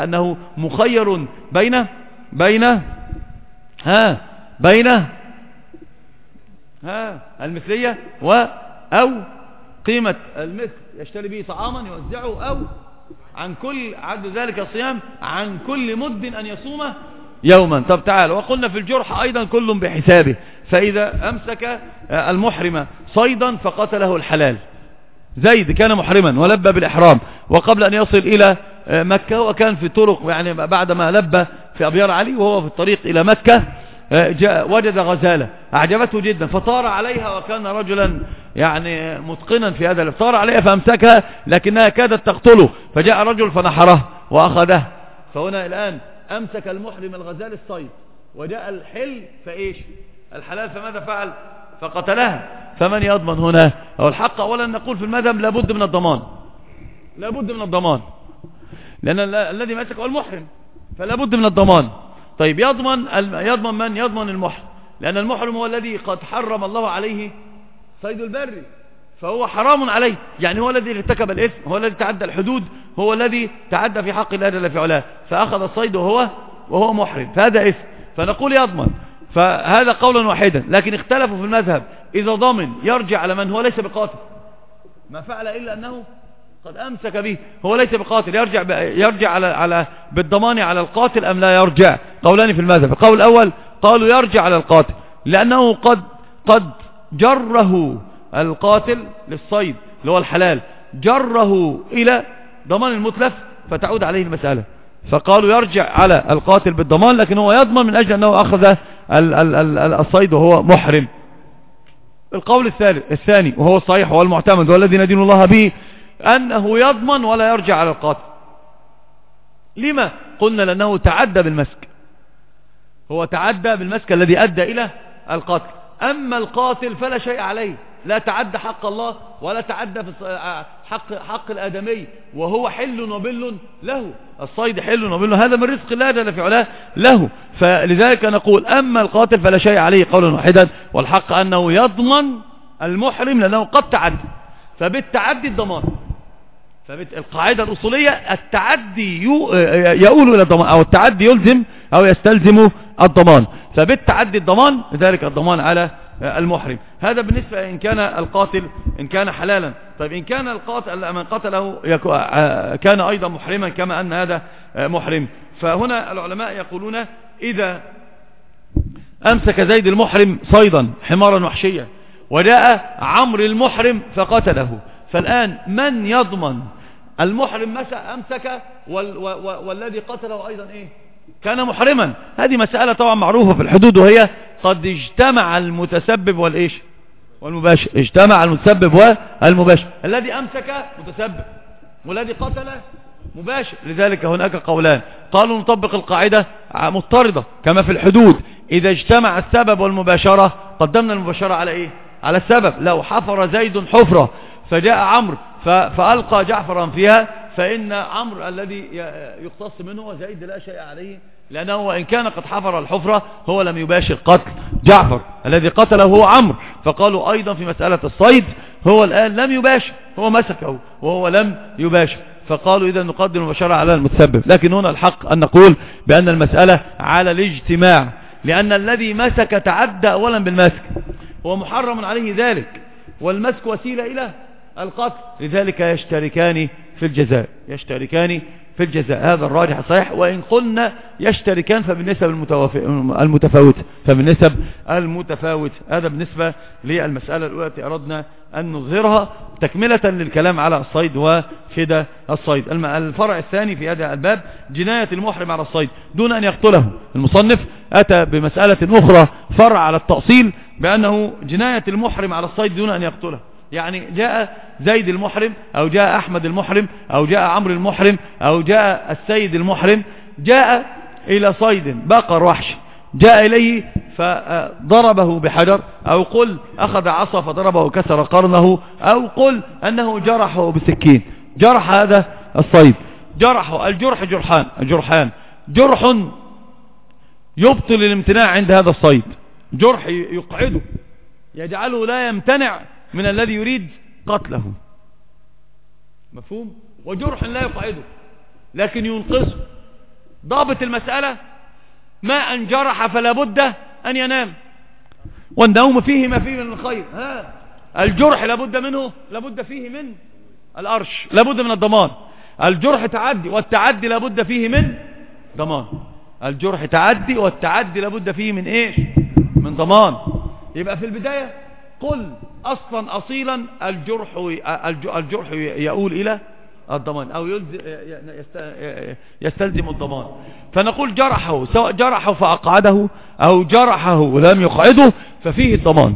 أنه مخير بين المثلية أو قيمة المثل يشتري به طعاما يوزعه، أو عن كل عد ذلك الصيام عن كل مد أن يصوم يوما. طب تعال، وقلنا في الجرح أيضا كل بحسابه. فإذا أمسك المحرم صيدا فقتله الحلال، زيد كان محرما ولبى بالإحرام، وقبل أن يصل إلى مكة وكان في طرق، يعني بعدما لبى في أبيار علي وهو في الطريق إلى مكة وجد غزالة أعجبته جدا فطار عليها، وكان رجلا يعني متقنا في هذا، طار عليها فأمسكها لكنها كادت تقتله، فجاء رجل فنحره وأخذه. فهنا الآن أمسك المحرم الغزال الصيد، وجاء الحل فإيش الحلال، فماذا فعل؟ فقتلها. فمن يضمن هنا؟ أو الحق أولا نقول في المذهب لابد من الضمان، لابد من الضمان، لأن الذي مسك هو المحرم، فلابد من الضمان. طيب يضمن من؟ يضمن المحرم، لأن المحرم هو الذي قد حرم الله عليه صيد البر، فهو حرام عليه، يعني هو الذي ارتكب الإثم، هو الذي تعدى الحدود، هو الذي تعدى في حق الله جل في علاه، فأخذ الصيد وهو محرم، فهذا إثم، فنقول يضمن. فهذا قولا واحدا، لكن اختلفوا في المذهب إذا ضمن يرجع على من هو ليس بقاتل، ما فعل إلا أنه قد أمسك به، هو ليس بقاتل، يرجع على بالضمان على القاتل أم لا يرجع؟ قولان في المذهب. القول الأول قالوا يرجع على القاتل، لأنه قد جره القاتل للصيد اللي هو الحلال، جره إلى ضمان المتلف فتعود عليه المسألة، فقالوا يرجع على القاتل بالضمان، لكن هو يضمن من أجل أنه أخذ الصيد وهو محرم. القول الثاني وهو الصحيح وهو المعتمد والذي ندين الله به، أنه يضمن ولا يرجع على القاتل. لما؟ قلنا لأنه تعدى بالمسك، هو تعدى بالمسك الذي أدى إلى القتل. أما القاتل فلا شيء عليه، لا تعدى حق الله ولا تعدى في حق الآدمي، وهو حل وبل له، الصيد حل وبل، هذا من رزق الله جل في علاه له. فلذلك نقول أما القاتل فلا شيء عليه قولا واحدا، والحق أنه يضمن المحرم لأنه قد تعدى، فبالتعدي الضمان. فالقاعدة الأصولية التعدي يؤول إلى الضمان، أو التعدي يلزم أو يستلزم الضمان، فبالتعدي الضمان، لذلك الضمان على المحرم. هذا بالنسبة إن كان القاتل إن كان حلالا. طيب إن كان القاتل من قتله كان أيضا محرما كما أن هذا محرم، فهنا العلماء يقولون إذا أمسك زيد المحرم صيدا حمارا وحشيا وجاء عمرو المحرم فقتله، فالآن من يضمن؟ المحرم أمسك والذي قتله أيضا إيه؟ كان محرما. هذه مسألة طبعا معروفة في الحدود، وهي قد اجتمع المتسبب والإيش والمباشر، اجتمع المتسبب والمباشر، الذي أمسك متسبب والذي قتل مباشر. لذلك هناك قولان، قالوا نطبق القاعدة مضطردة كما في الحدود، إذا اجتمع السبب والمباشرة قدمنا المباشرة على إيه؟ على السبب. لو حفر زيد حفرة فجاء عمرو فألقى جعفرا فيها، فإن عمرو الذي يقتص منه وزيد لا شيء عليه، لأنه وإن كان قد حفر الحفرة هو لم يباشر قتل جعفر، الذي قتله هو عمرو. فقالوا أيضا في مسألة الصيد هو الآن لم يباشر، هو مسكه وهو لم يباشر، فقالوا إذا نقدم المباشرة على المتسبب. لكن هنا الحق أن نقول بأن المسألة على الاجتماع، لأن الذي مسك تعدى أولا بالمسك، هو محرم عليه ذلك، والمسك وسيلة إلى القتل، لذلك يشتركان في الجزاء، يشتركان في الجزاء. هذا الراجح الصحيح، وإن قلنا يشتركان فبالنسب المتفاوتة، فبالنسب المتفاوت. هذا بالنسبة للمسألة الأولى التي أردنا أن نظهرها تكملة للكلام على الصيد وفدى الصيد. الفرع الثاني في هذا الباب جناية المحرم على الصيد دون أن يقتله. المصنف أتى بمسألة أخرى فرع على التأصيل، بأنه جناية المحرم على الصيد دون أن يقتله. يعني جاء زيد المحرم أو جاء أحمد المحرم أو جاء عمرو المحرم أو جاء السيد المحرم، جاء إلى صيد بقر وحش، جاء إليه فضربه بحجر، أو قل أخذ عصا فضربه وكسر قرنه، أو قل أنه جرحه بسكين، جرح هذا الصيد، جرحه. الجرح جرحان، جرح يبطل الامتناع عند هذا الصيد، جرح يقعده يجعله لا يمتنع من الذي يريد قتله، مفهوم؟ وجرح لا يقعده لكن ينقصه، ضابط المسألة ما أن جرح فلا بد أن ينام، والنوم فيه ما فيه من الخير. الجرح لابد منه، لابد فيه من الأرش، لابد من الضمان. الجرح تعدي، والتعدي لابد فيه من ضمان. الجرح تعدي، والتعدي لابد فيه من ايش؟ من ضمان. يبقى في البداية قل أصلا أصيلا الجرح يؤول إلى الضمان، أو يستلزم الضمان. فنقول جرحه، سواء جرحه فأقعده أو جرحه ولم يقعده، ففيه الضمان.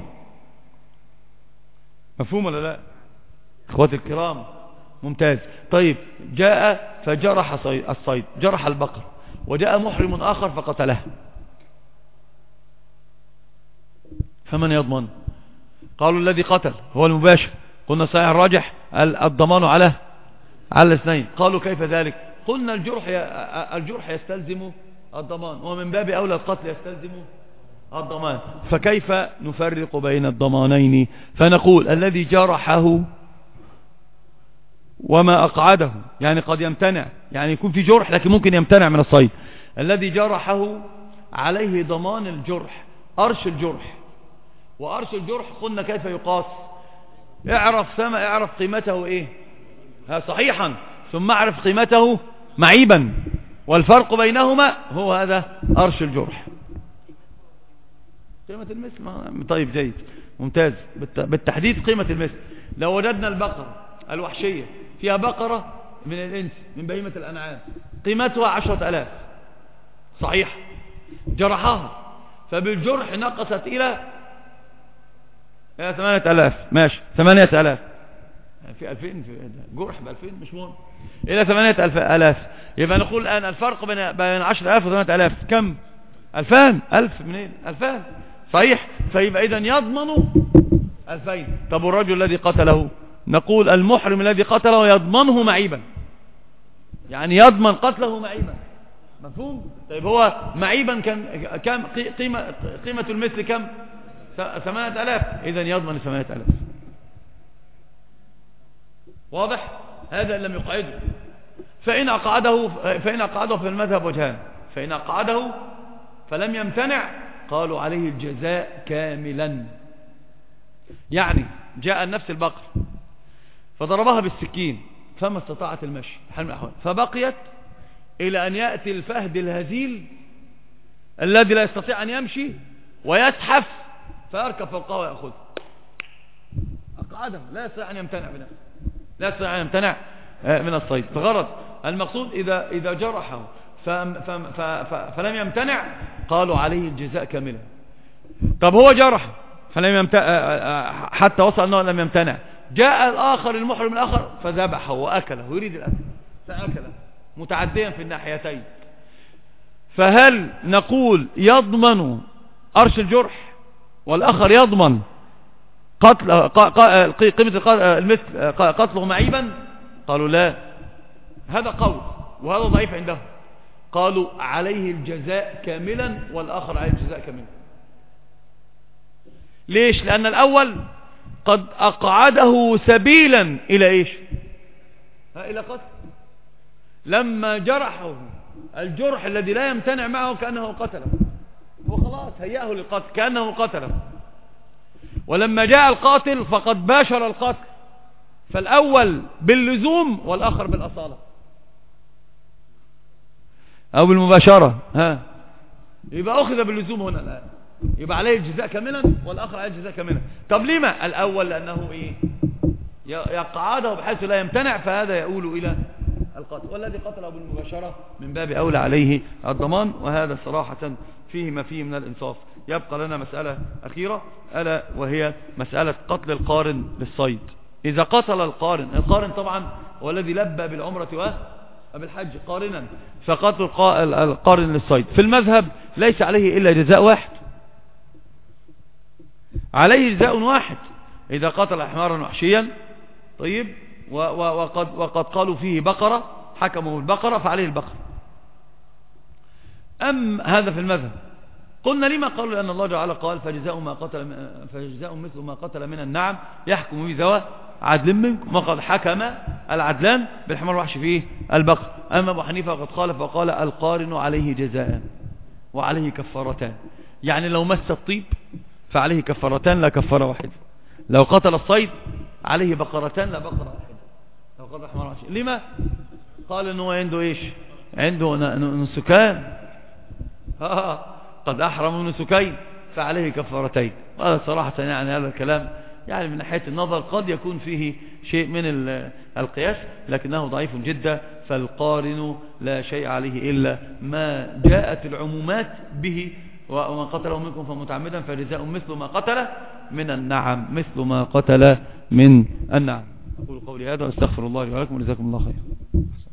مفهوم ولا لا اخواتي الكرام؟ ممتاز. طيب جاء فجرح الصيد، جرح البقر، وجاء محرم آخر فقتله، فمن يضمن؟ قالوا الذي قتل هو المباشر. قلنا صحيح الراجح الضمان على الاثنين. قالوا كيف ذلك؟ قلنا الجرح يستلزم الضمان، ومن باب أولى القتل يستلزم الضمان، فكيف نفرق بين الضمانين؟ فنقول الذي جرحه وما أقعده، يعني قد يمتنع، يعني يكون في جرح لكن ممكن يمتنع من الصيد. الذي جرحه عليه ضمان الجرح، أرش الجرح. وأرش الجرح قلنا كيف يقاس؟ اعرف قيمته ايه صحيحا، ثم اعرف قيمته معيبا، والفرق بينهما هو هذا أرش الجرح. قيمة المثل. طيب جيد ممتاز. بالتحديد قيمة المثل. لو وجدنا البقرة الوحشية فيها بقرة من الإنس من بهيمة الأنعام قيمتها 10,000 صحيح، جرحها فبالجرح نقصت إلى 8,000 ماشي، 8,000 في 2000 في جرح ب2000 مش مهم، إلى 8,000. يبقى نقول الآن الفرق بين 10,000 و 8,000 كم؟ 2000. 1000 منين؟ 2000 صحيح. فيبقى إذن يضمن 2000. طب الرجل الذي قتله؟ نقول المحرم الذي قتله يضمنه معيبا، يعني يضمن قتله معيبا. مفهوم؟ طيب هو معيبا كم قيمة المثل كم؟ 8,000. إذن يضمن 8,000. واضح؟ هذا لم يقعده. فإن أقعده في المذهب وجهان. فإن أقعده فلم يمتنع قالوا عليه الجزاء كاملا. يعني جاء النفس البقر فضربها بالسكين فما استطاعت المشي حال من الأحوال، فبقيت إلى أن يأتي الفهد الهزيل الذي لا يستطيع أن يمشي ويزحف فيركب فوقه ويأخذ. أقعده، لا يستطيع أن يمتنع بنفسه، لا يستطيع أن يمتنع من الصيد. فغرض المقصود إذا جرحه فلم يمتنع قالوا عليه الجزاء كاملا. طب هو جرح فلم يمتنع حتى وصل أنه لم يمتنع، جاء الآخر المحرم الآخر فذبحه وأكله، يريد الأكل فأكله متعديا في الناحيتين. فهل نقول يضمن أرش الجرح والآخر يضمن قيمة المثل قتله معيبا؟ قالوا لا، هذا قول وهذا ضعيف عندهم. قالوا عليه الجزاء كاملا والآخر عليه الجزاء كاملا. ليش؟ لأن الأول قد أقعده سبيلا إلى إيش؟ إلى قتل. لما جرحه الجرح الذي لا يمتنع معه كأنه قتله، هو خلاص هيأه للقتل كأنه قتله. ولما جاء القاتل فقد باشر القتل، فالأول باللزوم والآخر بالأصالة أو بالمباشرة. يبقى أخذ باللزوم هنا الآن، يبقى عليه الجزاء كاملا والآخر عليه الجزاء كاملا. طب لما الأول؟ لأنه إيه؟ يقعده بحيث لا يمتنع، فهذا يؤول إلى القتل، والذي قتله بالمباشرة من باب أولى عليه الضمان. وهذا صراحة فيه ما فيه من الإنصاف. يبقى لنا مسألة أخيرة ألا وهي مسألة قتل القارن للصيد. إذا قتل القارن طبعا هو الذي لبى بالعمرة وبالحج قارنا، فقتل القارن للصيد في المذهب ليس عليه إلا جزاء واحد، عليه جزاء واحد إذا قتل حمارا وحشيا. طيب وقد قالوا فيه بقرة، حكموا بالبقرة فعليه البقرة. هذا في المذهب. قلنا لما؟ قالوا لأن الله تعالى قال فجزاء مثل ما قتل من النعم يحكم به ذوى عدل منكم وقد حكم العدلان بالحمار وحش فيه البقر. أما أبو حنيفة قد خالف وقال القارن عليه جزاء وعليه كفارتان، يعني لو مس الطيب فعليه كفارتان لا كفارة واحدة، لو قتل الصيد عليه بقرتان لا بقرة واحدة، لو قتل حمار وحش. لما؟ قال انه عنده ايش؟ عنده نسكان، قد احرم من نسكين فعليه كفارتين. هذا صراحة يعني هذا الكلام يعني من ناحية النظر قد يكون فيه شيء من القياس، لكنه ضعيف جدا. فالقارن لا شيء عليه إلا ما جاءت العمومات به، ومن قتله منكم فمتعمدا فجزاء مثل ما قتل من النعم، مثل ما قتل من النعم. أقول قولي هذا واستغفر الله لي ولكم وجزاكم الله خير.